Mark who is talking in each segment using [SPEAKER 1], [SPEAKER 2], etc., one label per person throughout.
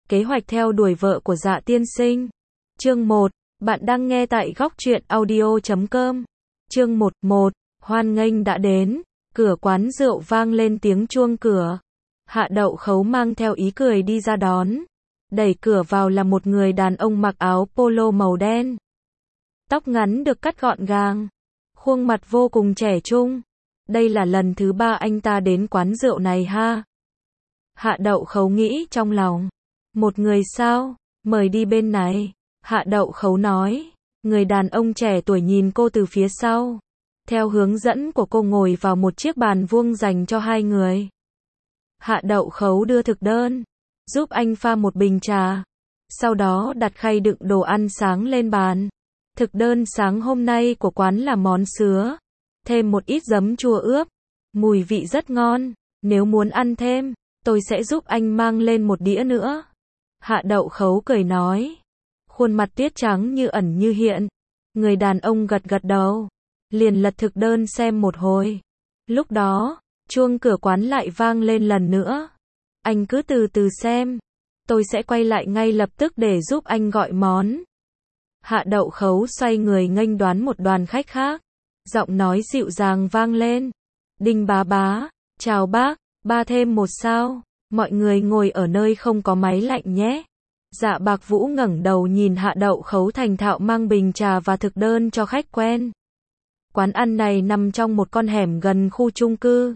[SPEAKER 1] Kế hoạch theo đuổi vợ của Dạ tiên sinh. Chương 1. Bạn đang nghe tại góc truyện audio.com. Chương 1. Hoan nghênh đã đến. Cửa quán rượu vang lên tiếng chuông cửa. Hạ Đậu Khấu mang theo ý cười đi ra đón. Đẩy cửa vào là một người đàn ông mặc áo polo màu đen. Tóc ngắn được cắt gọn gàng. Khuôn mặt vô cùng trẻ trung. Đây là lần thứ 3 anh ta đến quán rượu này ha. Hạ Đậu Khấu nghĩ trong lòng. Một người sao? Mời đi bên này. Hạ Đậu Khấu nói. Người đàn ông trẻ tuổi nhìn cô từ phía sau. Theo hướng dẫn của cô ngồi vào một chiếc bàn vuông dành cho hai người. Hạ Đậu Khấu đưa thực đơn. Giúp anh pha một bình trà. Sau đó đặt khay đựng đồ ăn sáng lên bàn. Thực đơn sáng hôm nay của quán là món sứa. Thêm một ít giấm chua ướp. Mùi vị rất ngon. Nếu muốn ăn thêm, tôi sẽ giúp anh mang lên một đĩa nữa. Hạ Đậu Khấu cười nói. Khuôn mặt tuyết trắng như ẩn như hiện. Người đàn ông gật gật đầu. Liền lật thực đơn xem một hồi. Lúc đó, chuông cửa quán lại vang lên lần nữa. Anh cứ từ từ xem. Tôi sẽ quay lại ngay lập tức để giúp anh gọi món. Hạ Đậu Khấu xoay người nghênh đoán một đoàn khách khác. Giọng nói dịu dàng vang lên. Đinh bá bá, chào bác, ba thêm một sao. Mọi người ngồi ở nơi không có máy lạnh nhé. Dạ Bạc Vũ ngẩng đầu nhìn Hạ Đậu Khấu thành thạo mang bình trà và thực đơn cho khách quen. Quán ăn này nằm trong một con hẻm gần khu chung cư.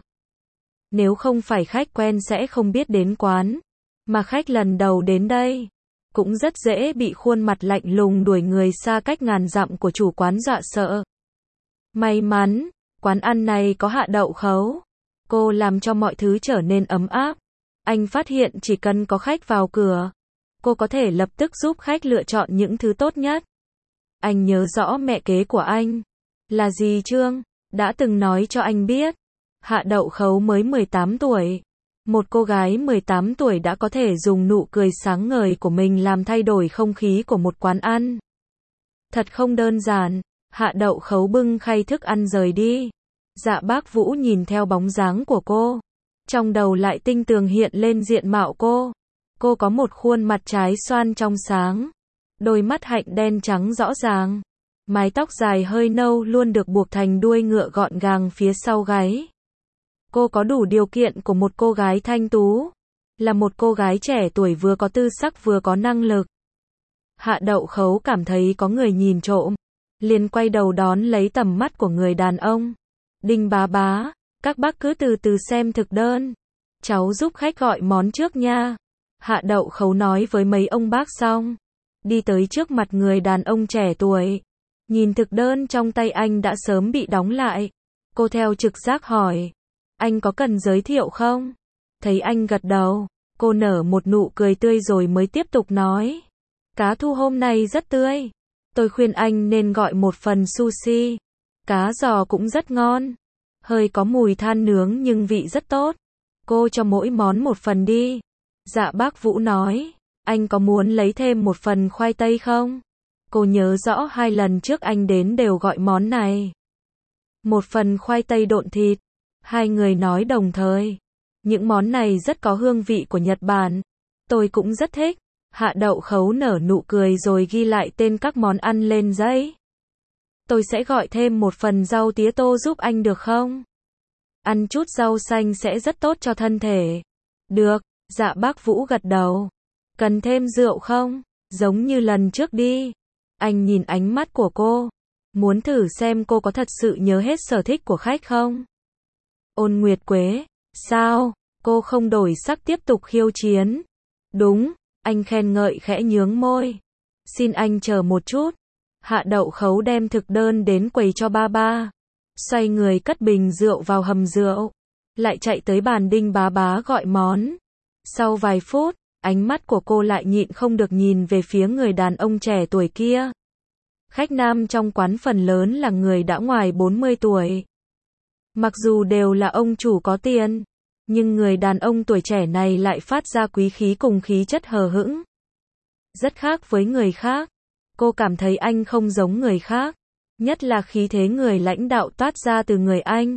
[SPEAKER 1] Nếu không phải khách quen sẽ không biết đến quán. Mà khách lần đầu đến đây, cũng rất dễ bị khuôn mặt lạnh lùng đuổi người xa cách ngàn dặm của chủ quán dọa sợ. May mắn, quán ăn này có Hạ Đậu Khấu. Cô làm cho mọi thứ trở nên ấm áp. Anh phát hiện chỉ cần có khách vào cửa, cô có thể lập tức giúp khách lựa chọn những thứ tốt nhất. Anh nhớ rõ mẹ kế của anh là dì Trương, đã từng nói cho anh biết. Hạ Đậu Khấu mới 18 tuổi. Một cô gái 18 tuổi đã có thể dùng nụ cười sáng ngời của mình làm thay đổi không khí của một quán ăn. Thật không đơn giản. Hạ Đậu Khấu bưng khay thức ăn rời đi. Dạ Bác Vũ nhìn theo bóng dáng của cô. Trong đầu lại tinh tường hiện lên diện mạo cô. Cô có một khuôn mặt trái xoan trong sáng. Đôi mắt hạnh đen trắng rõ ràng. Mái tóc dài hơi nâu luôn được buộc thành đuôi ngựa gọn gàng phía sau gáy. Cô có đủ điều kiện của một cô gái thanh tú. Là một cô gái trẻ tuổi vừa có tư sắc vừa có năng lực. Hạ Đậu Khấu cảm thấy có người nhìn trộm. Liền quay đầu đón lấy tầm mắt của người đàn ông. Đinh bá bá, các bác cứ từ từ xem thực đơn. Cháu giúp khách gọi món trước nha. Hạ Đậu Khấu nói với mấy ông bác xong. Đi tới trước mặt người đàn ông trẻ tuổi. Nhìn thực đơn trong tay anh đã sớm bị đóng lại. Cô theo trực giác hỏi. Anh có cần giới thiệu không? Thấy anh gật đầu. Cô nở một nụ cười tươi rồi mới tiếp tục nói. Cá thu hôm nay rất tươi. Tôi khuyên anh nên gọi một phần sushi. Cá giò cũng rất ngon. Hơi có mùi than nướng nhưng vị rất tốt. Cô cho mỗi món một phần đi. Dạ Bác Vũ nói. Anh có muốn lấy thêm một phần khoai tây không? Cô nhớ rõ 2 lần trước anh đến đều gọi món này. Một phần khoai tây độn thịt. Hai người nói đồng thời. Những món này rất có hương vị của Nhật Bản. Tôi cũng rất thích. Hạ Đậu Khấu nở nụ cười rồi ghi lại tên các món ăn lên giấy. Tôi sẽ gọi thêm một phần rau tía tô giúp anh được không? Ăn chút rau xanh sẽ rất tốt cho thân thể. Được, Dạ Bác Vũ gật đầu. Cần thêm rượu không? Giống như lần trước đi. Anh nhìn ánh mắt của cô. Muốn thử xem cô có thật sự nhớ hết sở thích của khách không? Ôn Nguyệt Quế. Sao? Cô không đổi sắc tiếp tục khiêu chiến. Đúng. Anh khen ngợi khẽ nhướng môi. Xin anh chờ một chút. Hạ Đậu Khấu đem thực đơn đến quầy cho ba ba. Xoay người cất bình rượu vào hầm rượu. Lại chạy tới bàn Đinh bá bá gọi món. Sau vài phút, ánh mắt của cô lại nhịn không được nhìn về phía người đàn ông trẻ tuổi kia. Khách nam trong quán phần lớn là người đã ngoài 40 tuổi. Mặc dù đều là ông chủ có tiền, nhưng người đàn ông tuổi trẻ này lại phát ra quý khí cùng khí chất hờ hững. Rất khác với người khác. Cô cảm thấy anh không giống người khác. Nhất là khí thế người lãnh đạo toát ra từ người anh.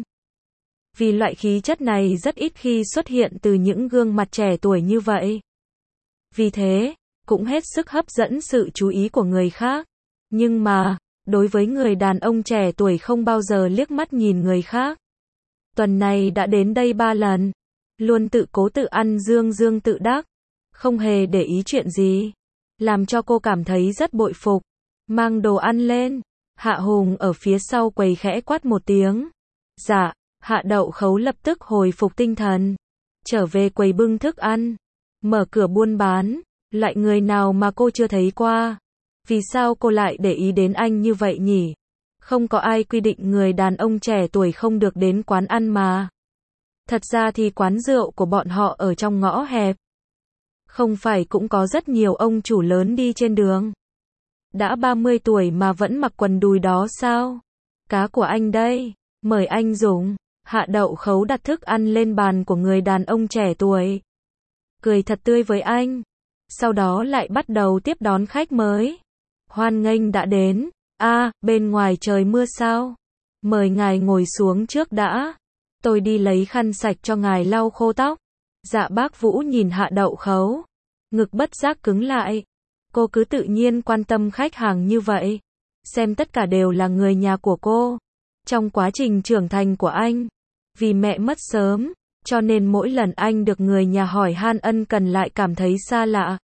[SPEAKER 1] Vì loại khí chất này rất ít khi xuất hiện từ những gương mặt trẻ tuổi như vậy. vì thế, cũng hết sức hấp dẫn sự chú ý của người khác. Nhưng mà, đối với người đàn ông trẻ tuổi không bao giờ liếc mắt nhìn người khác. Tuần này đã đến đây 3 lần, luôn tự cố tự ăn dương dương tự đắc, không hề để ý chuyện gì, làm cho cô cảm thấy rất bội phục. Mang đồ ăn lên, Hạ Hùng ở phía sau quầy khẽ quát một tiếng. Dạ, Hạ Đậu Khấu lập tức hồi phục tinh thần, trở về quầy bưng thức ăn, mở cửa buôn bán, loại người nào mà cô chưa thấy qua. Vì sao cô lại để ý đến anh như vậy nhỉ? Không có ai quy định người đàn ông trẻ tuổi không được đến quán ăn mà. Thật ra thì quán rượu của bọn họ ở trong ngõ hẹp. Không phải cũng có rất nhiều ông chủ lớn đi trên đường. Đã 30 tuổi mà vẫn mặc quần đùi đó sao? Cá của anh đây, mời anh dùng. Hạ Đậu Khấu đặt thức ăn lên bàn của người đàn ông trẻ tuổi. Cười thật tươi với anh. Sau đó lại bắt đầu tiếp đón khách mới. Hoan nghênh đã đến. Bên ngoài trời mưa sao? Mời ngài ngồi xuống trước đã. Tôi đi lấy khăn sạch cho ngài lau khô tóc. Dạ bác Vũ nhìn Hạ Đậu Khấu. Ngực bất giác cứng lại. Cô cứ tự nhiên quan tâm khách hàng như vậy. Xem tất cả đều là người nhà của cô. Trong quá trình trưởng thành của anh, vì mẹ mất sớm, cho nên mỗi lần anh được người nhà hỏi han ân cần lại cảm thấy xa lạ.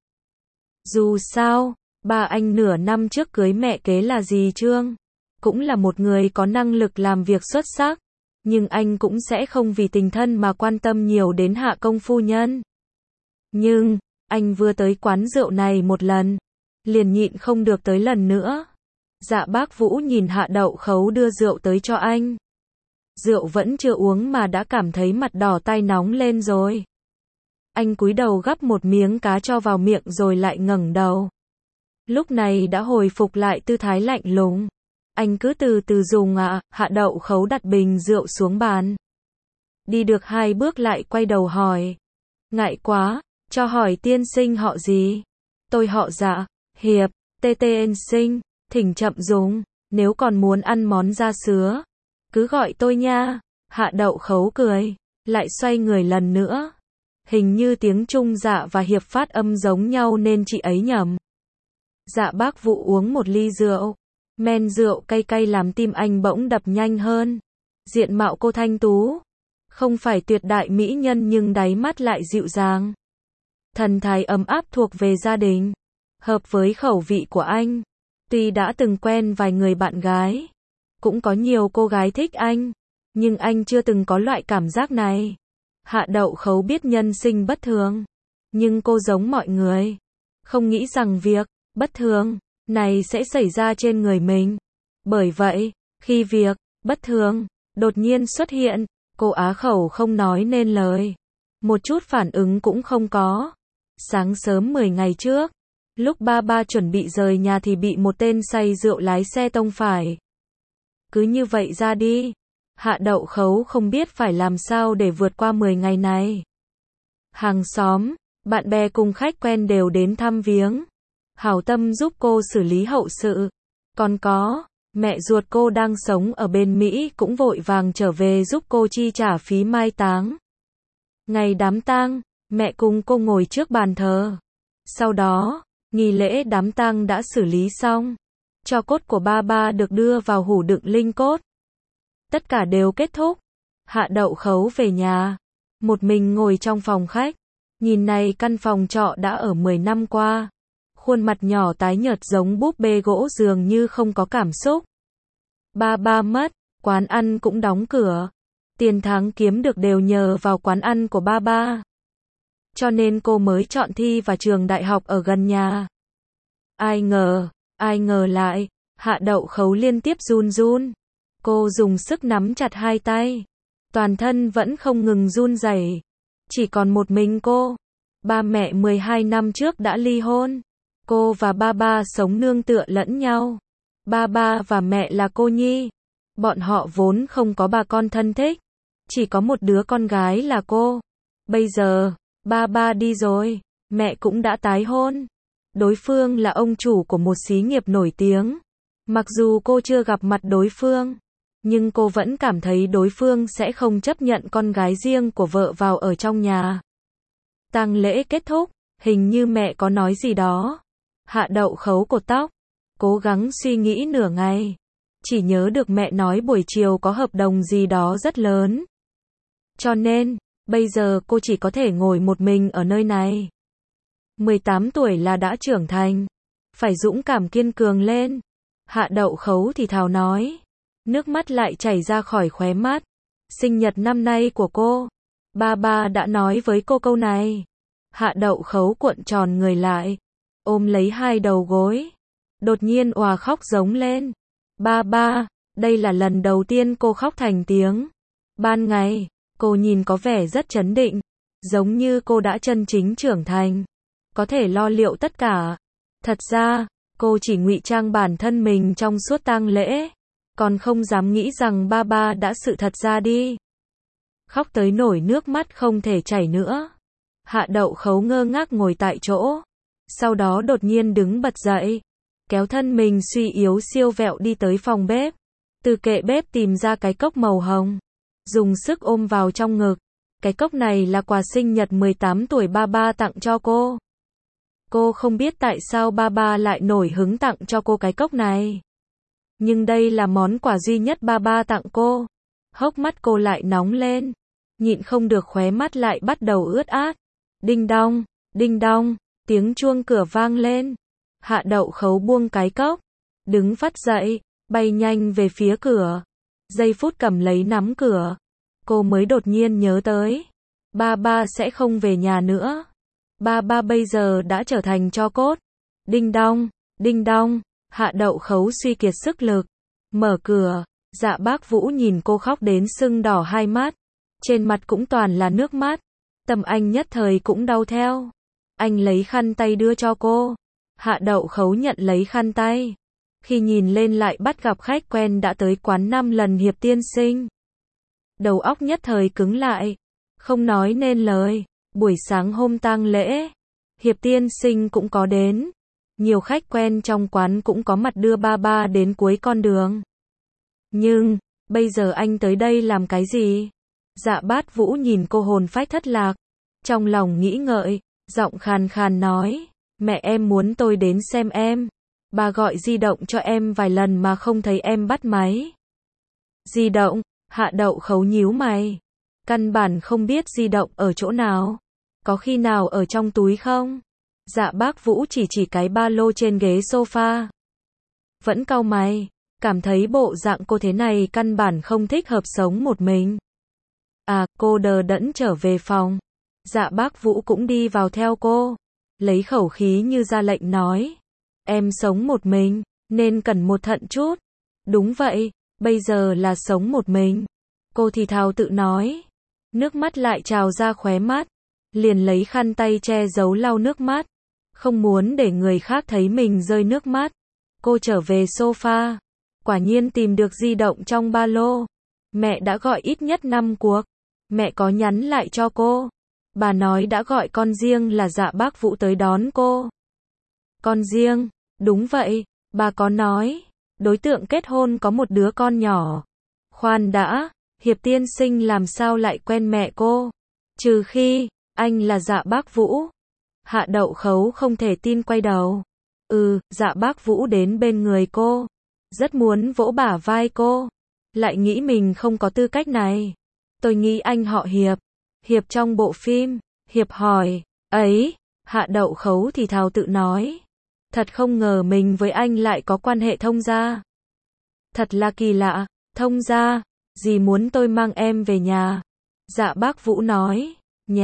[SPEAKER 1] Dù sao, ba anh nửa năm trước cưới mẹ kế là dì Trương, cũng là một người có năng lực làm việc xuất sắc, nhưng anh cũng sẽ không vì tình thân mà quan tâm nhiều đến Hạ công phu nhân. Nhưng, anh vừa tới quán rượu này một lần, liền nhịn không được tới lần nữa. Dạ bác Vũ nhìn Hạ Đậu Khấu đưa rượu tới cho anh. Rượu vẫn chưa uống mà đã cảm thấy mặt đỏ tay nóng lên rồi. Anh cúi đầu gắp một miếng cá cho vào miệng rồi lại ngẩng đầu. Lúc này đã hồi phục lại tư thái lạnh lùng. Anh cứ từ từ dùng ạ. Hạ Đậu Khấu đặt bình rượu xuống bàn. Đi được 2 bước lại quay đầu hỏi. Ngại quá, cho hỏi tiên sinh họ gì? Tôi họ Dạ, Hiệp, tiên sinh, thỉnh chậm dùng, nếu còn muốn ăn món da sứa, cứ gọi tôi nha. Hạ Đậu Khấu cười, lại xoay người lần nữa. Hình như tiếng Trung Dạ và Hiệp phát âm giống nhau nên chị ấy nhầm. Dạ bác Vũ uống một ly rượu. Men rượu cay cay làm tim anh bỗng đập nhanh hơn. Diện mạo cô thanh tú, không phải tuyệt đại mỹ nhân nhưng đáy mắt lại dịu dàng. Thần thái ấm áp thuộc về gia đình, hợp với khẩu vị của anh. Tuy đã từng quen vài người bạn gái, cũng có nhiều cô gái thích anh, nhưng anh chưa từng có loại cảm giác này. Hạ Đậu Khấu biết nhân sinh bất thường, nhưng cô giống mọi người, không nghĩ rằng việc bất thường này sẽ xảy ra trên người mình. Bởi vậy, khi việc bất thường đột nhiên xuất hiện, cô á khẩu không nói nên lời, một chút phản ứng cũng không có. Sáng sớm 10 ngày trước, lúc ba chuẩn bị rời nhà thì bị một tên say rượu lái xe tông phải. Cứ như vậy ra đi. Hạ Đậu Khấu không biết phải làm sao để vượt qua 10 ngày này. Hàng xóm, bạn bè cùng khách quen đều đến thăm viếng, hảo tâm giúp cô xử lý hậu sự. Còn có, mẹ ruột cô đang sống ở bên Mỹ cũng vội vàng trở về giúp cô chi trả phí mai táng. Ngày đám tang, mẹ cùng cô ngồi trước bàn thờ. Sau đó, nghi lễ đám tang đã xử lý xong. Tro cốt của ba được đưa vào hũ đựng linh cốt. Tất cả đều kết thúc. Hạ Đậu Khấu về nhà, một mình ngồi trong phòng khách. Nhìn này căn phòng trọ đã ở 10 năm qua. Khuôn mặt nhỏ tái nhợt giống búp bê gỗ dường như không có cảm xúc. Ba mất, quán ăn cũng đóng cửa. Tiền tháng kiếm được đều nhờ vào quán ăn của ba. Cho nên cô mới chọn thi vào trường đại học ở gần nhà. Ai ngờ lại, Hạ Đậu Khấu liên tiếp run run. Cô dùng sức nắm chặt hai tay. Toàn thân vẫn không ngừng run rẩy. Chỉ còn một mình cô. Ba mẹ 12 năm trước đã ly hôn. Cô và ba sống nương tựa lẫn nhau. Ba và mẹ là cô nhi. Bọn họ vốn không có bà con thân thích. Chỉ có một đứa con gái là cô. Bây giờ, ba đi rồi, mẹ cũng đã tái hôn. Đối phương là ông chủ của một xí nghiệp nổi tiếng. Mặc dù cô chưa gặp mặt đối phương, nhưng cô vẫn cảm thấy đối phương sẽ không chấp nhận con gái riêng của vợ vào ở trong nhà. Tang lễ kết thúc, Hình như mẹ có nói gì đó. Hạ Đậu khấu cột tóc, cố gắng suy nghĩ nửa ngày. Chỉ nhớ được mẹ nói buổi chiều có hợp đồng gì đó rất lớn. Cho nên, bây giờ cô chỉ có thể ngồi một mình ở nơi này. 18 tuổi là đã trưởng thành. Phải dũng cảm kiên cường lên. Hạ Đậu khấu thì thào nói. Nước mắt lại chảy ra khỏi khóe mắt. Sinh nhật năm nay của cô. Ba đã nói với cô câu này. Hạ Đậu khấu cuộn tròn người lại. Ôm lấy hai đầu gối. Đột nhiên òa khóc giống lên. Ba, đây là lần đầu tiên cô khóc thành tiếng. Ban ngày, cô nhìn có vẻ rất trấn định. Giống như cô đã chân chính trưởng thành. Có thể lo liệu tất cả. Thật ra, cô chỉ ngụy trang bản thân mình trong suốt tang lễ. Còn không dám nghĩ rằng ba đã sự thật ra đi. Khóc tới nổi nước mắt không thể chảy nữa. Hạ Đậu khấu ngơ ngác ngồi tại chỗ. Sau đó đột nhiên đứng bật dậy. Kéo thân mình suy yếu siêu vẹo đi tới phòng bếp. Từ kệ bếp tìm ra cái cốc màu hồng. Dùng sức ôm vào trong ngực. Cái cốc này là quà sinh nhật 18 tuổi ba tặng cho cô. Cô không biết tại sao ba lại nổi hứng tặng cho cô cái cốc này. Nhưng đây là món quà duy nhất ba tặng cô. Hốc mắt cô lại nóng lên. Nhịn không được khóe mắt lại bắt đầu ướt át. Đinh đong, tiếng chuông cửa vang lên. Hạ Đậu khấu buông cái cốc. Đứng phắt dậy, bay nhanh về phía cửa. Giây phút cầm lấy nắm cửa. Cô mới đột nhiên nhớ tới. Ba sẽ không về nhà nữa. Ba bây giờ đã trở thành tro cốt. Đinh đong, Hạ Đậu khấu suy kiệt sức lực. Mở cửa, Dạ Bác Vũ nhìn cô khóc đến sưng đỏ hai mắt. Trên mặt cũng toàn là nước mắt. Tâm anh nhất thời cũng đau theo. Anh lấy khăn tay đưa cho cô. Hạ Đậu khấu nhận lấy khăn tay. Khi nhìn lên lại bắt gặp khách quen đã tới quán 5 lần Hiệp tiên sinh. Đầu óc nhất thời cứng lại. Không nói nên lời. Buổi sáng hôm tang lễ, Hiệp tiên sinh cũng có đến. Nhiều khách quen trong quán cũng có mặt đưa ba đến cuối con đường. Nhưng, bây giờ anh tới đây làm cái gì? Dạ Bát Vũ nhìn cô hồn phách thất lạc. Trong lòng nghĩ ngợi, giọng khàn khàn nói. Mẹ em muốn tôi đến xem em. Bà gọi di động cho em vài lần mà không thấy em bắt máy. Di động? Hạ Đậu khấu nhíu mày. Căn bản không biết di động ở chỗ nào. Có khi nào ở trong túi không? Dạ Bác Vũ chỉ cái ba lô trên ghế sofa. Vẫn cau mày, cảm thấy bộ dạng cô thế này căn bản không thích hợp sống một mình. À, cô đờ đẫn trở về phòng. Dạ Bác Vũ cũng đi vào theo cô. Lấy khẩu khí như ra lệnh nói. Em sống một mình, nên cần một thận chút. Đúng vậy, bây giờ là sống một mình. Cô thì thào tự nói. Nước mắt lại trào ra khóe mắt. Liền lấy khăn tay che giấu lau nước mắt. Không muốn để người khác thấy mình rơi nước mắt. Cô trở về sofa. Quả nhiên tìm được di động trong ba lô. Mẹ đã gọi ít nhất 5 cuộc. Mẹ có nhắn lại cho cô. Bà nói đã gọi con riêng là Dạ Bác Vũ tới đón cô. Con riêng? Đúng vậy, bà có nói. Đối tượng kết hôn có một đứa con nhỏ. Khoan đã, Hiệp tiên sinh làm sao lại quen mẹ cô? Trừ khi, anh là Dạ Bác Vũ. Hạ Đậu khấu không thể tin quay đầu. Dạ Bác Vũ đến bên người cô. Rất muốn vỗ bả vai cô. Lại nghĩ mình không có tư cách này. Tôi nghĩ anh họ Hiệp. Hiệp trong bộ phim. Hiệp hỏi. Ấy, Hạ Đậu khấu thì thào tự nói. Thật không ngờ mình với anh lại có quan hệ thông gia. Thật là kỳ lạ. Thông gia, dì muốn tôi mang em về nhà. Dạ Bác Vũ nói.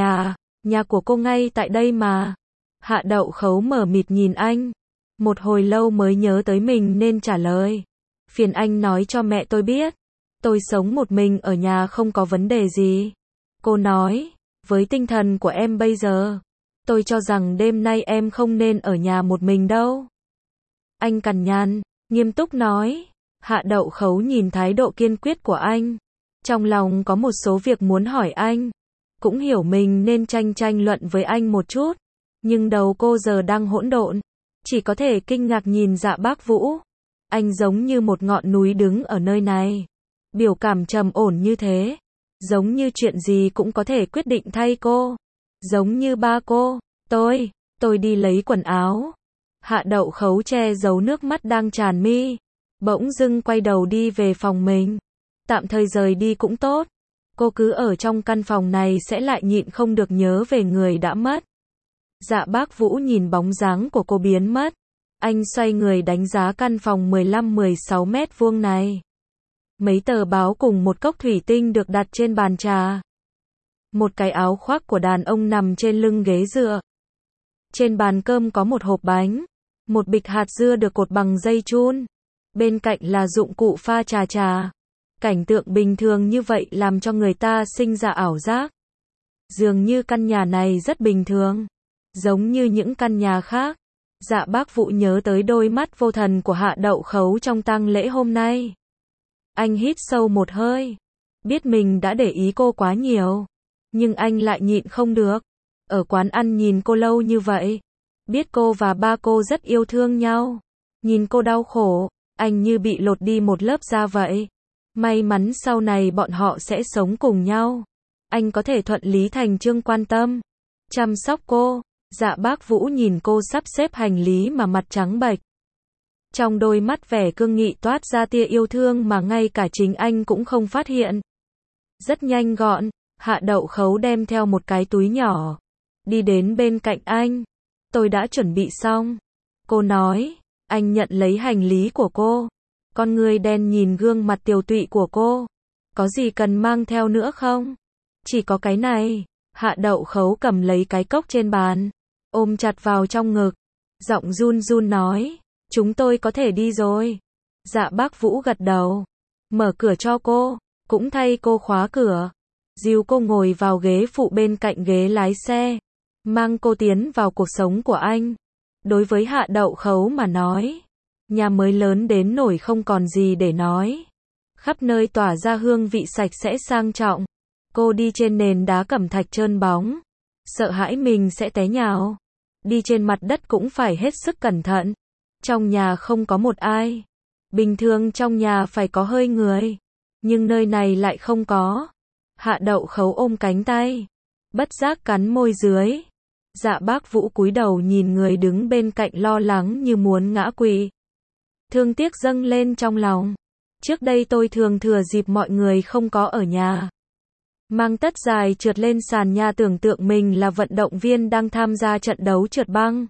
[SPEAKER 1] Nhà của cô ngay tại đây mà. Hạ Đậu khấu mở mịt nhìn anh. Một hồi lâu mới nhớ tới mình nên trả lời. Phiền anh nói cho mẹ tôi biết. Tôi sống một mình ở nhà không có vấn đề gì. Cô nói, với tinh thần của em bây giờ, tôi cho rằng đêm nay em không nên ở nhà một mình đâu. Anh cằn nhằn, nghiêm túc nói. Hạ Đậu khấu nhìn thái độ kiên quyết của anh. Trong lòng có một số việc muốn hỏi anh. Cũng hiểu mình nên tranh luận với anh một chút. Nhưng đầu cô giờ đang hỗn độn. Chỉ có thể kinh ngạc nhìn Dạ Bác Vũ. Anh giống như một ngọn núi đứng ở nơi này. Biểu cảm trầm ổn như thế. Giống như chuyện gì cũng có thể quyết định thay cô. Giống như ba cô. Tôi đi lấy quần áo. Hạ Đậu Khấu che giấu nước mắt đang tràn mi. Bỗng dưng quay đầu đi về phòng mình. Tạm thời rời đi cũng tốt. Cô cứ ở trong căn phòng này sẽ lại nhịn không được nhớ về người đã mất. Dạ bác Vũ nhìn bóng dáng của cô biến mất. Anh xoay người đánh giá căn phòng 15-16 mét vuông này. Mấy tờ báo cùng một cốc thủy tinh được đặt trên bàn trà. Một cái áo khoác của đàn ông nằm trên lưng ghế dựa. Trên bàn cơm có một hộp bánh. Một bịch hạt dưa được cột bằng dây chun. Bên cạnh là dụng cụ pha trà. Cảnh tượng bình thường như vậy làm cho người ta sinh ra ảo giác. Dường như căn nhà này rất bình thường. Giống như những căn nhà khác. Dạ bác Vũ nhớ tới đôi mắt vô thần của Hạ Đậu Khấu trong tang lễ hôm nay. Anh hít sâu một hơi. Biết mình đã để ý cô quá nhiều. Nhưng anh lại nhịn không được. Ở quán ăn nhìn cô lâu như vậy. Biết cô và ba cô rất yêu thương nhau. Nhìn cô đau khổ. Anh như bị lột đi một lớp da vậy. May mắn sau này bọn họ sẽ sống cùng nhau. Anh có thể thuận lý thành chương quan tâm. Chăm sóc cô. Dạ bác Vũ nhìn cô sắp xếp hành lý mà mặt trắng bệch. Trong đôi mắt vẻ cương nghị toát ra tia yêu thương mà ngay cả chính anh cũng không phát hiện. Rất nhanh gọn, Hạ Đậu Khấu đem theo một cái túi nhỏ. Đi đến bên cạnh anh. Tôi đã chuẩn bị xong. Cô nói. Anh nhận lấy hành lý của cô. Con người đen nhìn gương mặt tiều tụy của cô. Có gì cần mang theo nữa không? Chỉ có cái này. Hạ Đậu Khấu cầm lấy cái cốc trên bàn. Ôm chặt vào trong ngực. Giọng run run nói. Chúng tôi có thể đi rồi. Dạ bác Vũ gật đầu. Mở cửa cho cô. Cũng thay cô khóa cửa. Dìu cô ngồi vào ghế phụ bên cạnh ghế lái xe. Mang cô tiến vào cuộc sống của anh. Đối với Hạ Đậu Khấu mà nói. Nhà mới lớn đến nổi không còn gì để nói. Khắp nơi tỏa ra hương vị sạch sẽ sang trọng. Cô đi trên nền đá cẩm thạch trơn bóng. Sợ hãi mình sẽ té nhào. Đi trên mặt đất cũng phải hết sức cẩn thận. Trong nhà không có một ai. Bình thường trong nhà phải có hơi người. Nhưng nơi này lại không có. Hạ Đậu Khấu ôm cánh tay. Bất giác cắn môi dưới. Dạ bác Vũ cúi đầu nhìn người đứng bên cạnh lo lắng như muốn ngã quỵ. Thương tiếc dâng lên trong lòng. Trước đây tôi thường thừa dịp mọi người không có ở nhà. Mang tất dài trượt lên sàn nhà tưởng tượng mình là vận động viên đang tham gia trận đấu trượt băng.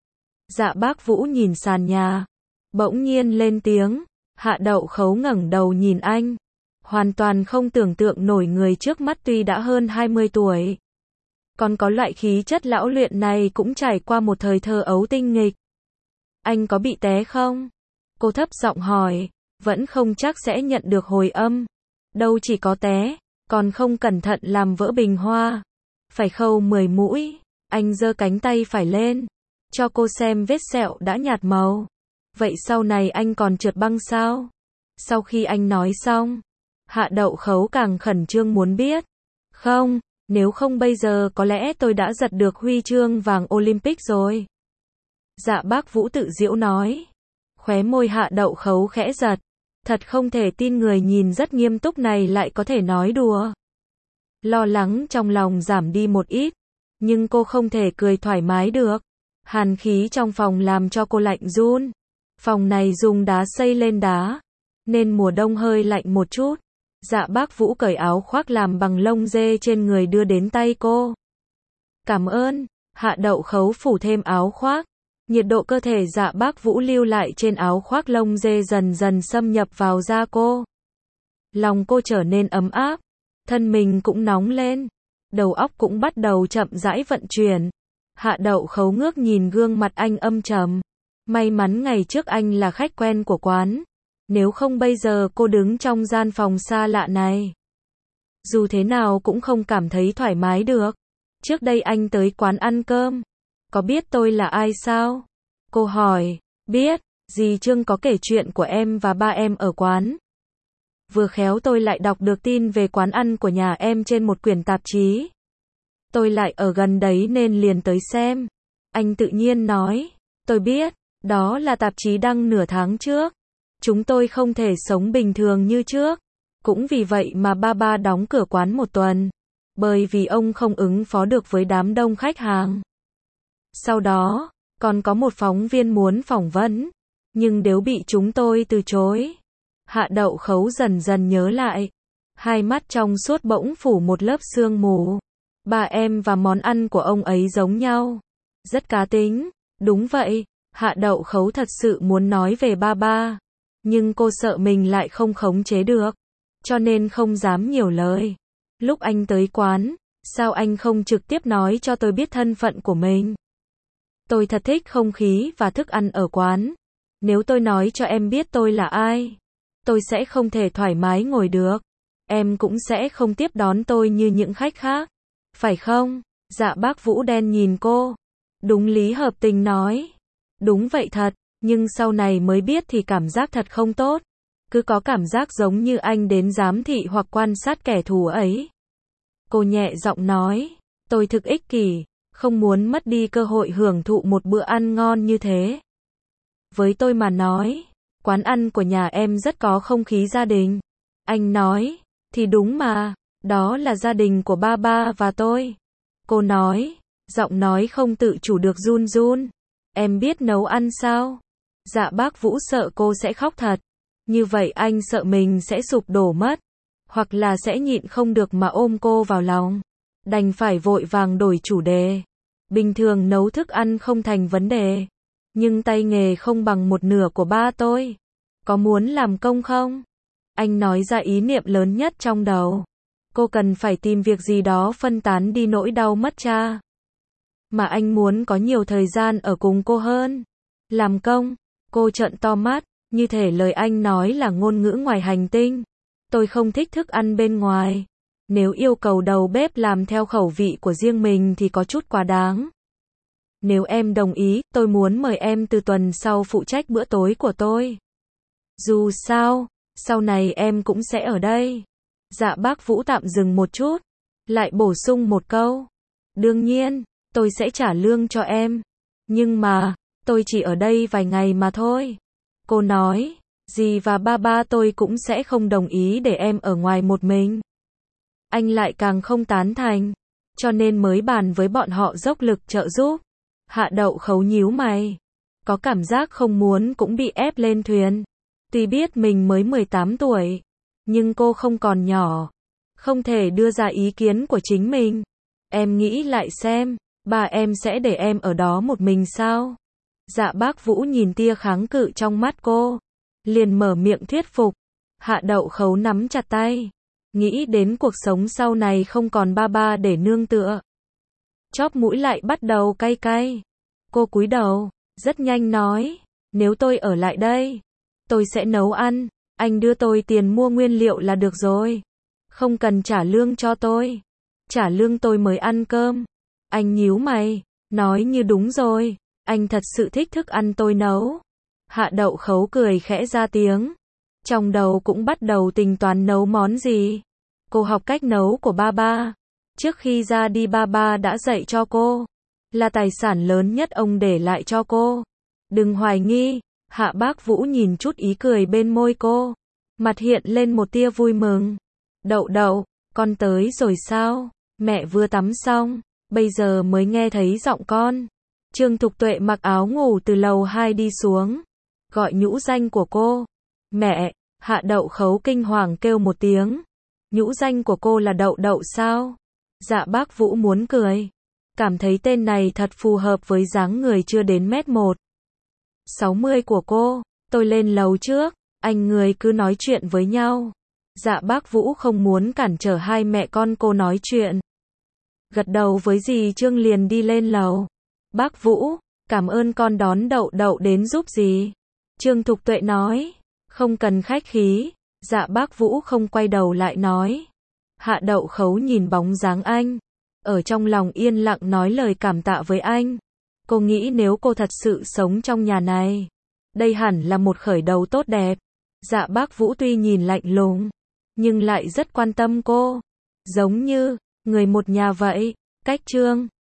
[SPEAKER 1] Dạ bác Vũ nhìn sàn nhà. Bỗng nhiên lên tiếng. Hạ Đậu Khấu ngẩng đầu nhìn anh. Hoàn toàn không tưởng tượng nổi người trước mắt tuy đã hơn 20 tuổi. Còn có loại khí chất lão luyện này cũng trải qua một thời thơ ấu tinh nghịch. Anh có bị té không? Cô thấp giọng hỏi. Vẫn không chắc sẽ nhận được hồi âm. Đâu chỉ có té. Còn không cẩn thận làm vỡ bình hoa. Phải khâu 10 mũi. Anh giơ cánh tay phải lên. Cho cô xem vết sẹo đã nhạt màu. Vậy sau này anh còn trượt băng sao? Sau khi anh nói xong. Hạ Đậu Khấu càng khẩn trương muốn biết. Không, nếu không bây giờ có lẽ tôi đã giật được huy chương vàng Olympic rồi. Dạ bác Vũ tự giễu nói. Khóe môi Hạ Đậu Khấu khẽ giật. Thật không thể tin người nhìn rất nghiêm túc này lại có thể nói đùa. Lo lắng trong lòng giảm đi một ít. Nhưng cô không thể cười thoải mái được. Hàn khí trong phòng làm cho cô lạnh run. Phòng này dùng đá xây lên đá. Nên mùa đông hơi lạnh một chút. Dạ bác Vũ cởi áo khoác làm bằng lông dê trên người đưa đến tay cô. Cảm ơn. Hạ Đậu Khấu phủ thêm áo khoác. Nhiệt độ cơ thể dạ bác Vũ lưu lại trên áo khoác lông dê dần dần xâm nhập vào da cô. Lòng cô trở nên ấm áp. Thân mình cũng nóng lên. Đầu óc cũng bắt đầu chậm rãi vận chuyển. Hạ Đậu Khấu ngước nhìn gương mặt anh âm trầm. May mắn ngày trước anh là khách quen của quán. Nếu không bây giờ cô đứng trong gian phòng xa lạ này. Dù thế nào cũng không cảm thấy thoải mái được. Trước đây anh tới quán ăn cơm. Có biết tôi là ai sao? Cô hỏi. Biết, dì Trương có kể chuyện của em và ba em ở quán. Vừa khéo tôi lại đọc được tin về quán ăn của nhà em trên một quyển tạp chí. Tôi lại ở gần đấy nên liền tới xem. Anh tự nhiên nói. Tôi biết, đó là tạp chí đăng nửa tháng trước. Chúng tôi không thể sống bình thường như trước. Cũng vì vậy mà ba đóng cửa quán một tuần. Bởi vì ông không ứng phó được với đám đông khách hàng. Sau đó, còn có một phóng viên muốn phỏng vấn, nhưng đều bị chúng tôi từ chối. Hạ Đậu Khấu dần dần nhớ lại. Hai mắt trong suốt bỗng phủ một lớp sương mù. Ba em và món ăn của ông ấy giống nhau. Rất cá tính. Đúng vậy, Hạ Đậu Khấu thật sự muốn nói về ba. Nhưng cô sợ mình lại không khống chế được. Cho nên không dám nhiều lời. Lúc anh tới quán, sao anh không trực tiếp nói cho tôi biết thân phận của mình? Tôi thật thích không khí và thức ăn ở quán. Nếu tôi nói cho em biết tôi là ai, tôi sẽ không thể thoải mái ngồi được. Em cũng sẽ không tiếp đón tôi như những khách khác. Phải không? Dạ bác Vũ đen nhìn cô. Đúng lý hợp tình nói. Đúng vậy thật, nhưng sau này mới biết thì cảm giác thật không tốt. Cứ có cảm giác giống như anh đến giám thị hoặc quan sát kẻ thù ấy. Cô nhẹ giọng nói. Tôi thực ích kỷ, không muốn mất đi cơ hội hưởng thụ một bữa ăn ngon như thế. Với tôi mà nói, quán ăn của nhà em rất có không khí gia đình. Anh nói, thì đúng mà, đó là gia đình của ba và tôi. Cô nói, giọng nói không tự chủ được run run. Em biết nấu ăn sao? Dạ bác Vũ sợ cô sẽ khóc thật. Như vậy anh sợ mình sẽ sụp đổ mất. Hoặc là sẽ nhịn không được mà ôm cô vào lòng. Đành phải vội vàng đổi chủ đề. Bình thường nấu thức ăn không thành vấn đề. Nhưng tay nghề không bằng một nửa của ba tôi. Có muốn làm công không? Anh nói ra ý niệm lớn nhất trong đầu. Cô cần phải tìm việc gì đó phân tán đi nỗi đau mất cha. Mà anh muốn có nhiều thời gian ở cùng cô hơn. Làm công? Cô trợn to mắt, như thể lời anh nói là ngôn ngữ ngoài hành tinh. Tôi không thích thức ăn bên ngoài. Nếu yêu cầu đầu bếp làm theo khẩu vị của riêng mình thì có chút quá đáng. Nếu em đồng ý, tôi muốn mời em từ tuần sau phụ trách bữa tối của tôi. Dù sao, sau này em cũng sẽ ở đây. Dạ bác Vũ tạm dừng một chút, lại bổ sung một câu. Đương nhiên, tôi sẽ trả lương cho em. Nhưng mà, tôi chỉ ở đây vài ngày mà thôi. Cô nói, dì và ba tôi cũng sẽ không đồng ý để em ở ngoài một mình. Anh lại càng không tán thành, cho nên mới bàn với bọn họ dốc lực trợ giúp. Hạ Đậu Khấu nhíu mày. Có cảm giác không muốn cũng bị ép lên thuyền. Tuy biết mình mới 18 tuổi, nhưng cô không còn nhỏ. Không thể đưa ra ý kiến của chính mình. Em nghĩ lại xem, ba em sẽ để em ở đó một mình sao? Dạ bác Vũ nhìn tia kháng cự trong mắt cô. Liền mở miệng thuyết phục. Hạ Đậu Khấu nắm chặt tay. Nghĩ đến cuộc sống sau này không còn ba để nương tựa. Chóp mũi lại bắt đầu cay cay. Cô cúi đầu, rất nhanh nói. Nếu tôi ở lại đây, tôi sẽ nấu ăn. Anh đưa tôi tiền mua nguyên liệu là được rồi. Không cần trả lương cho tôi. Trả lương tôi mới ăn cơm. Anh nhíu mày, nói như đúng rồi. Anh thật sự thích thức ăn tôi nấu. Hạ Đậu Khấu cười khẽ ra tiếng. Trong đầu cũng bắt đầu tính toán nấu món gì. Cô học cách nấu của ba. Trước khi ra đi ba đã dạy cho cô. Là tài sản lớn nhất ông để lại cho cô. Đừng hoài nghi. Hạ bác Vũ nhìn chút ý cười bên môi cô. Mặt hiện lên một tia vui mừng. Đậu, con tới rồi sao? Mẹ vừa tắm xong, bây giờ mới nghe thấy giọng con. Trương Thục Tuệ mặc áo ngủ từ lầu 2 đi xuống. Gọi nhũ danh của cô. Mẹ, Hạ Đậu Khấu kinh hoàng kêu một tiếng. Nhũ danh của cô là Đậu sao? Dạ bác Vũ muốn cười. Cảm thấy tên này thật phù hợp với dáng người chưa đến mét 1,60 của cô. Tôi lên lầu trước, anh người cứ nói chuyện với nhau. Dạ bác Vũ không muốn cản trở hai mẹ con cô nói chuyện. Gật đầu với dì Trương liền đi lên lầu. Bác Vũ, cảm ơn con đón Đậu đến giúp dì. Trương Thục Tuệ nói. Không cần khách khí. Dạ bác Vũ không quay đầu lại nói. Hạ Đậu Khấu nhìn bóng dáng anh. Ở trong lòng yên lặng nói lời cảm tạ với anh. Cô nghĩ nếu cô thật sự sống trong nhà này, đây hẳn là một khởi đầu tốt đẹp. Dạ bác Vũ tuy nhìn lạnh lùng, nhưng lại rất quan tâm cô. Giống như người một nhà vậy. Cách Trương